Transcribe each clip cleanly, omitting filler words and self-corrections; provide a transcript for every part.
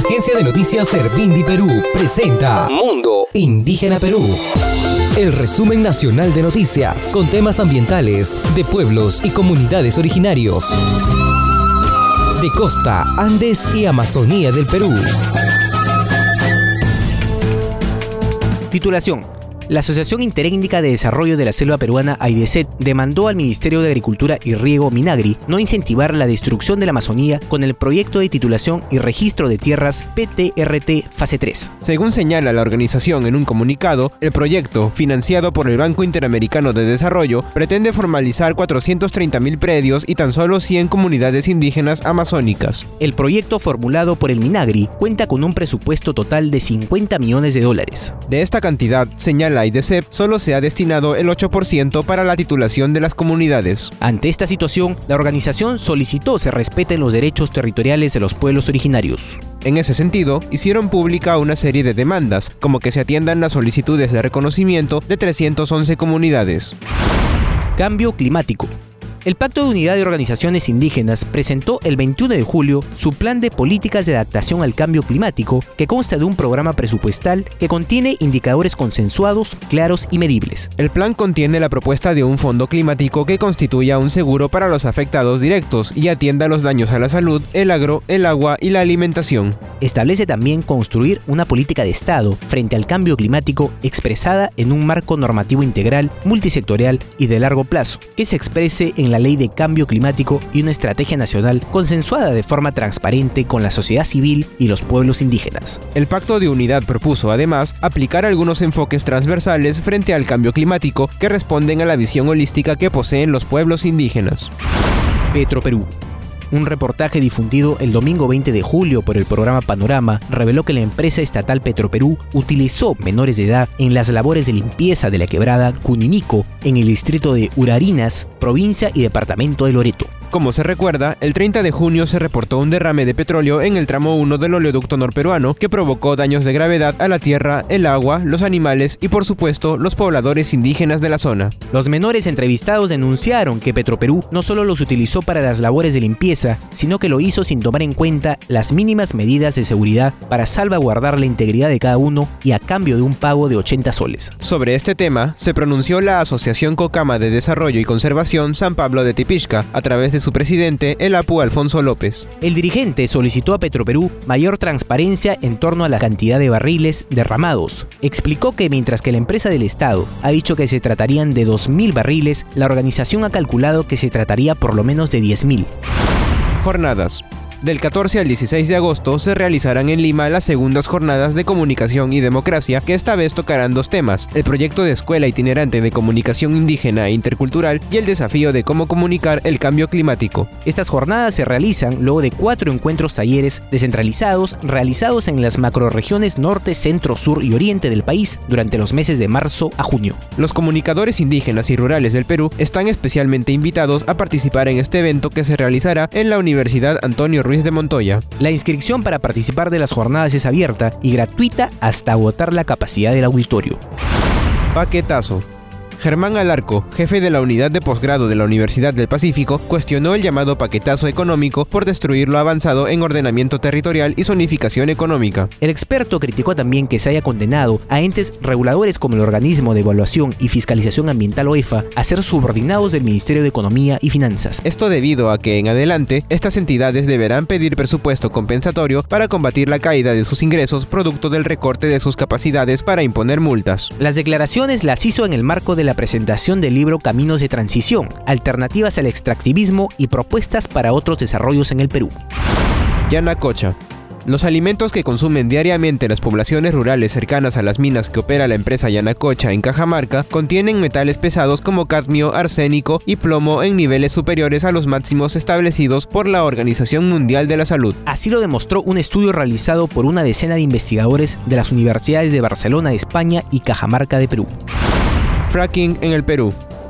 Agencia de Noticias Servindi Perú presenta Mundo Indígena Perú. El resumen nacional de noticias con temas ambientales de pueblos y comunidades originarios de costa, Andes y Amazonía del Perú. Titulación. La Asociación Interétnica de Desarrollo de la Selva Peruana, AIDESET, demandó al Ministerio de Agricultura y Riego, Minagri, no incentivar la destrucción de la Amazonía con el proyecto de titulación y registro de tierras PTRT Fase 3. Según señala la organización en un comunicado, el proyecto, financiado por el Banco Interamericano de Desarrollo, pretende formalizar 430.000 predios y tan solo 100 comunidades indígenas amazónicas. El proyecto formulado por el Minagri cuenta con un presupuesto total de $50 millones. De esta cantidad, señala AIDESET, solo se ha destinado el 8% para la titulación de las comunidades. Ante esta situación, la organización solicitó se respeten los derechos territoriales de los pueblos originarios. En ese sentido, hicieron pública una serie de demandas, como que se atiendan las solicitudes de reconocimiento de 311 comunidades. Cambio climático. El Pacto de Unidad de Organizaciones Indígenas presentó el 21 de julio su plan de políticas de adaptación al cambio climático, que consta de un programa presupuestal que contiene indicadores consensuados, claros y medibles. El plan contiene la propuesta de un fondo climático que constituya un seguro para los afectados directos y atienda los daños a la salud, el agro, el agua y la alimentación. Establece también construir una política de Estado frente al cambio climático expresada en un marco normativo integral, multisectorial y de largo plazo, que se exprese en la Ley de Cambio Climático y una estrategia nacional consensuada de forma transparente con la sociedad civil y los pueblos indígenas. El Pacto de Unidad propuso, además, aplicar algunos enfoques transversales frente al cambio climático que responden a la visión holística que poseen los pueblos indígenas. Petroperú. Un reportaje difundido el domingo 20 de julio por el programa Panorama reveló que la empresa estatal Petroperú utilizó menores de edad en las labores de limpieza de la quebrada Cuninico en el distrito de Urarinas, provincia y departamento de Loreto. Como se recuerda, el 30 de junio se reportó un derrame de petróleo en el tramo 1 del oleoducto norperuano que provocó daños de gravedad a la tierra, el agua, los animales y por supuesto los pobladores indígenas de la zona. Los menores entrevistados denunciaron que Petroperú no solo los utilizó para las labores de limpieza, sino que lo hizo sin tomar en cuenta las mínimas medidas de seguridad para salvaguardar la integridad de cada uno y a cambio de un pago de 80 soles. Sobre este tema, se pronunció la Asociación Cocama de Desarrollo y Conservación San Pablo de Tipixca, a través de su presidente, el Apu Alfonso López. El dirigente solicitó a Petroperú mayor transparencia en torno a la cantidad de barriles derramados. Explicó que mientras que la empresa del Estado ha dicho que se tratarían de 2.000 barriles, la organización ha calculado que se trataría por lo menos de 10.000. Jornadas. Del 14 al 16 de agosto se realizarán en Lima las segundas jornadas de comunicación y democracia, que esta vez tocarán dos temas: el proyecto de escuela itinerante de comunicación indígena e intercultural y el desafío de cómo comunicar el cambio climático. Estas jornadas se realizan luego de 4 encuentros talleres descentralizados realizados en las macrorregiones norte, centro, sur y oriente del país durante los meses de marzo a junio. Los comunicadores indígenas y rurales del Perú están especialmente invitados a participar en este evento que se realizará en la Universidad Antonio Ruiz de Montoya. La inscripción para participar de las jornadas es abierta y gratuita hasta agotar la capacidad del auditorio. Paquetazo. Germán Alarco, jefe de la unidad de posgrado de la Universidad del Pacífico, cuestionó el llamado paquetazo económico por destruir lo avanzado en ordenamiento territorial y zonificación económica. El experto criticó también que se haya condenado a entes reguladores como el Organismo de Evaluación y Fiscalización Ambiental OEFA a ser subordinados del Ministerio de Economía y Finanzas. Esto debido a que en adelante estas entidades deberán pedir presupuesto compensatorio para combatir la caída de sus ingresos producto del recorte de sus capacidades para imponer multas. Las declaraciones las hizo en el marco de la presentación del libro Caminos de Transición, alternativas al extractivismo y propuestas para otros desarrollos en el Perú. Yanacocha. Los alimentos que consumen diariamente las poblaciones rurales cercanas a las minas que opera la empresa Yanacocha en Cajamarca contienen metales pesados como cadmio, arsénico y plomo en niveles superiores a los máximos establecidos por la Organización Mundial de la Salud. Así lo demostró un estudio realizado por una decena de investigadores de las universidades de Barcelona de España y Cajamarca de Perú. Fracking en el Perú.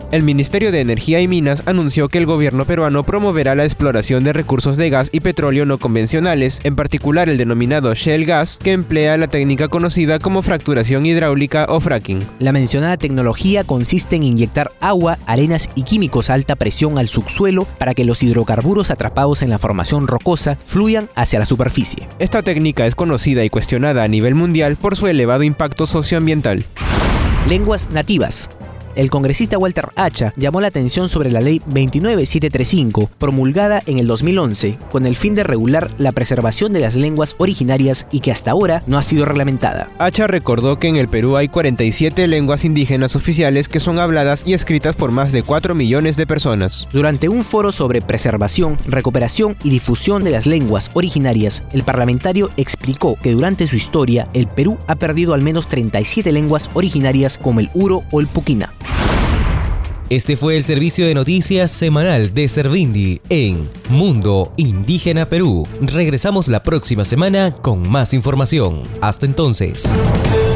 El Ministerio de Energía y Minas anunció que el gobierno peruano promoverá la exploración de recursos de gas y petróleo no convencionales, en particular el denominado Shale Gas, que emplea la técnica conocida como fracturación hidráulica o fracking. La mencionada tecnología consiste en inyectar agua, arenas y químicos a alta presión al subsuelo para que los hidrocarburos atrapados en la formación rocosa fluyan hacia la superficie. Esta técnica es conocida y cuestionada a nivel mundial por su elevado impacto socioambiental. Lenguas nativas. El congresista Walter Hacha llamó la atención sobre la Ley 29735, promulgada en el 2011, con el fin de regular la preservación de las lenguas originarias y que hasta ahora no ha sido reglamentada. Hacha recordó que en el Perú hay 47 lenguas indígenas oficiales que son habladas y escritas por más de 4 millones de personas. Durante un foro sobre preservación, recuperación y difusión de las lenguas originarias, el parlamentario explicó que durante su historia el Perú ha perdido al menos 37 lenguas originarias como el uro o el puquina. Este fue el servicio de noticias semanal de Servindi en Mundo Indígena Perú. Regresamos la próxima semana con más información. Hasta entonces.